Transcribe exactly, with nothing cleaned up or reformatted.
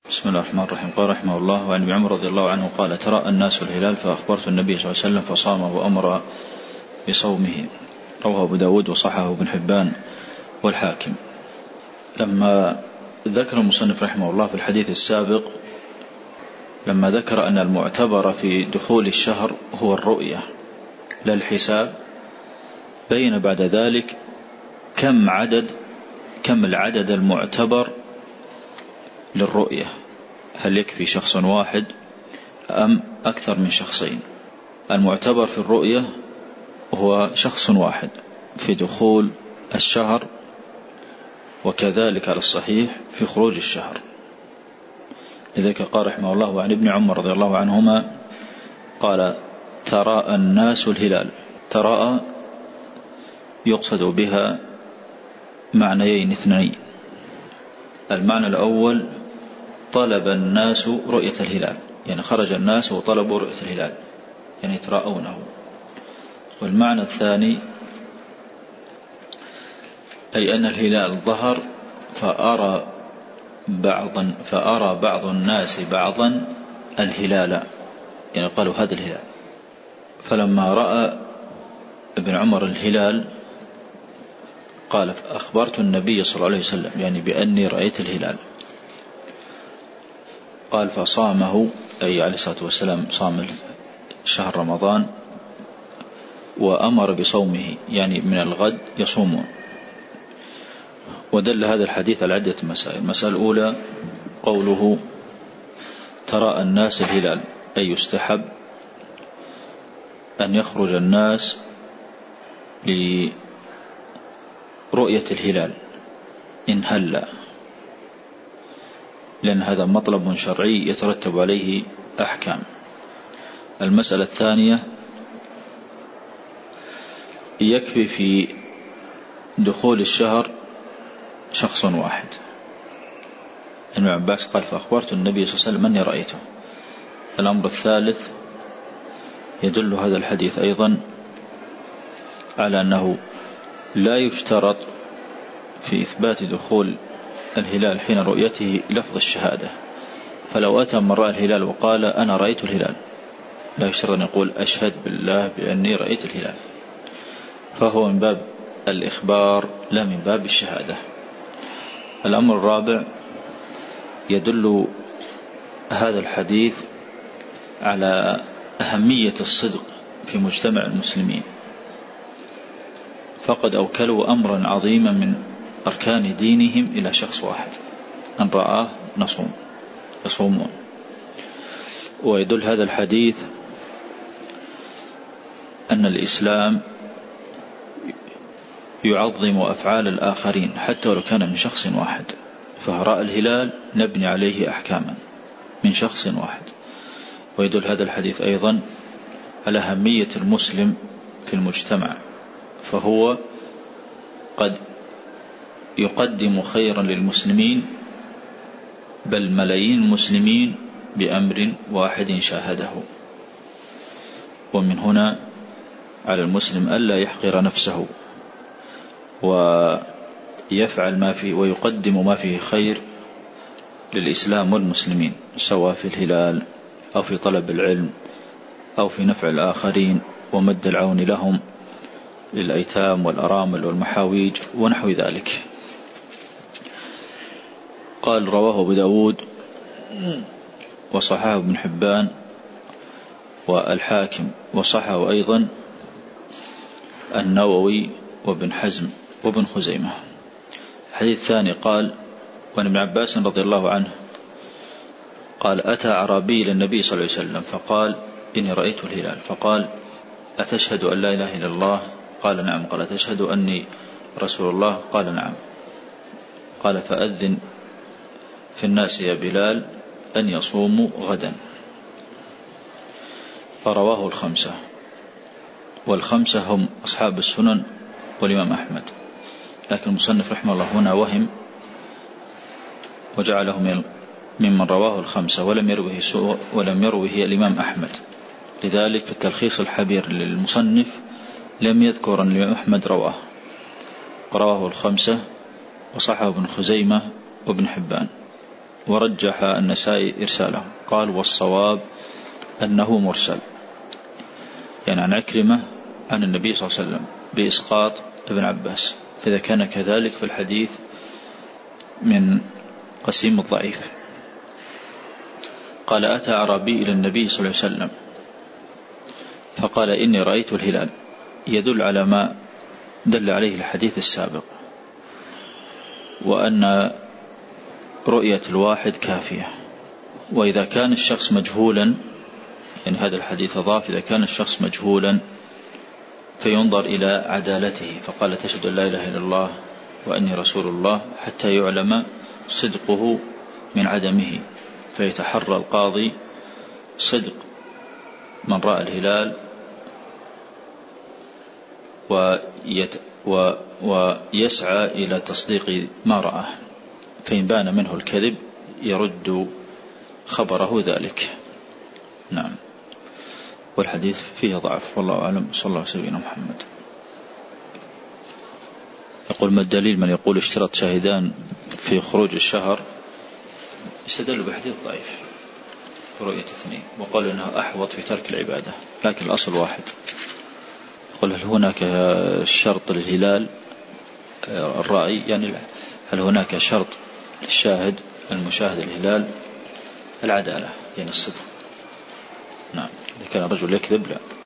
بسم الله الرحمن الرحيم. قال رحمه الله: وعن ابن عمر رضي الله عنه قال: تراءى الناس الهلال فأخبرت النبي صلى الله عليه وسلم فصامه وأمر بصومه. رواه أبو داود وصححه ابن حبان والحاكم. لما ذكر المصنف رحمه الله في الحديث السابق لما ذكر أن المعتبر في دخول الشهر هو الرؤية لا الحساب، بين بعد ذلك كم عدد كم العدد المعتبر للرؤية، هل يكفي شخص واحد أم أكثر من شخصين؟ المعتبر في الرؤية هو شخص واحد في دخول الشهر، وكذلك على الصحيح في خروج الشهر. لذلك قال رحمه الله: عن ابن عمر رضي الله عنهما قال: تراءى الناس الهلال. تراءى يقصد بها معنيين اثنين. المعنى الأول: طلب الناس رؤية الهلال، يعني خرج الناس وطلبوا رؤية الهلال، يعني يتراءونه. والمعنى الثاني أي أن الهلال ظهر فأرى بعضا فأرى بعض الناس بعضا الهلال، يعني قالوا هذا الهلال. فلما رأى ابن عمر الهلال قال: أخبرت النبي صلى الله عليه وسلم، يعني بأني رأيت الهلال. قال: فصامه، أي عليه الصلاة والسلام صام شهر رمضان، وأمر بصومه، يعني من الغد يصومون. ودل هذا الحديث على عدة مسائل. المسألة الأولى قوله: تراءى الناس الهلال، أي يستحب أن يخرج الناس لرؤية الهلال إن هلّ، لأن هذا مطلب شرعي يترتب عليه أحكام. المسألة الثانية: يكفي في دخول الشهر شخص واحد. ابن عباس قال: فأخبرت النبي صلى الله عليه وسلم أني رأيته. الأمر الثالث: يدل هذا الحديث أيضا على أنه لا يشترط في إثبات دخول الهلال حين رؤيته لفظ الشهادة. فلو أتى من رأى الهلال وقال: أنا رأيت الهلال، لا يشترط أن يقول: أشهد بالله بأني رأيت الهلال، فهو من باب الإخبار لا من باب الشهادة. الأمر الرابع: يدل هذا الحديث على أهمية الصدق في مجتمع المسلمين، فقد أوكلوا أمرا عظيما من أركان دينهم إلى شخص واحد، أن رآه نصوم يصومون. ويدل هذا الحديث أن الإسلام يعظم أفعال الآخرين حتى ولو كان من شخص واحد، فراء الهلال نبني عليه أحكاما من شخص واحد. ويدل هذا الحديث أيضا على أهمية المسلم في المجتمع، فهو قد يقدم خيرا للمسلمين، بل ملايين المسلمين بأمر واحد شاهده. ومن هنا على المسلم ألا يحقر نفسه، ويفعل ما فيه ويقدم ما فيه خير للإسلام والمسلمين، سواء في الهلال أو في طلب العلم أو في نفع الآخرين ومد العون لهم للأيتام والأرامل والمحاويج ونحو ذلك. قال: رواه أبو داود وصححه ابن حبان والحاكم، وصححه أيضا النووي وابن حزم وابن خزيمة. الحديث الثاني قال: وعن ابن عباس رضي الله عنه قال: أتى أعرابي للنبي صلى الله عليه وسلم فقال: إني رأيت الهلال. فقال: أتشهد أن لا إله إلا الله؟ قال: نعم. قال: أتشهد أني رسول الله؟ قال: نعم. قال: فأذن في الناس يا بلال أن يصوموا غدا. فرواه الخمسة، والخمسة هم أصحاب السنن والإمام أحمد. لكن المصنف رحمه الله هنا وهم وجعله ممن رواه الخمسة ولم يروه سوء ولم يروه الإمام أحمد. لذلك في التلخيص الحبير للمصنف لم يذكر أن الإمام أحمد رواه، رواه الخمسة وصححه ابن خزيمة وابن حبان. ورجح النسائي إرساله. قال والصواب أنه مرسل، يعني عن عكرمة عن النبي صلى الله عليه وسلم بإسقاط ابن عباس، فإذا كان كذلك في الحديث من قسيم الضعيف. قال أتى أعرابي إلى النبي صلى الله عليه وسلم فقال إني رأيت الهلال، يدل على ما دل عليه الحديث السابق، وأن رؤية الواحد كافية. وإذا كان الشخص مجهولا، يعني هذا الحديث ضعف، إذا كان الشخص مجهولا فينظر إلى عدالته، فقال تشهد أن لا إله إلا الله وأني رسول الله، حتى يعلم صدقه من عدمه، فيتحرى القاضي صدق من رأى الهلال ويت و ويسعى إلى تصديق ما رآه، فإن بان منه الكذب يرد خبره ذلك. نعم. والحديث فيه ضعف، والله أعلم. صلى الله عليه وسلم محمد. يقول ما الدليل من يقول اشترط شاهدان في خروج الشهر؟ يستدل بحديث ضعيف رؤية اثنين، وقالوا أنها أحوط في ترك العبادة، لكن الأصل واحد. يقول هل هناك شرط للهلال الرأي، يعني هل هناك شرط للشاهد المشاهد الهلال؟ العدالة، يعني الصدق. نعم. إذا كان الرجل يكذب لا.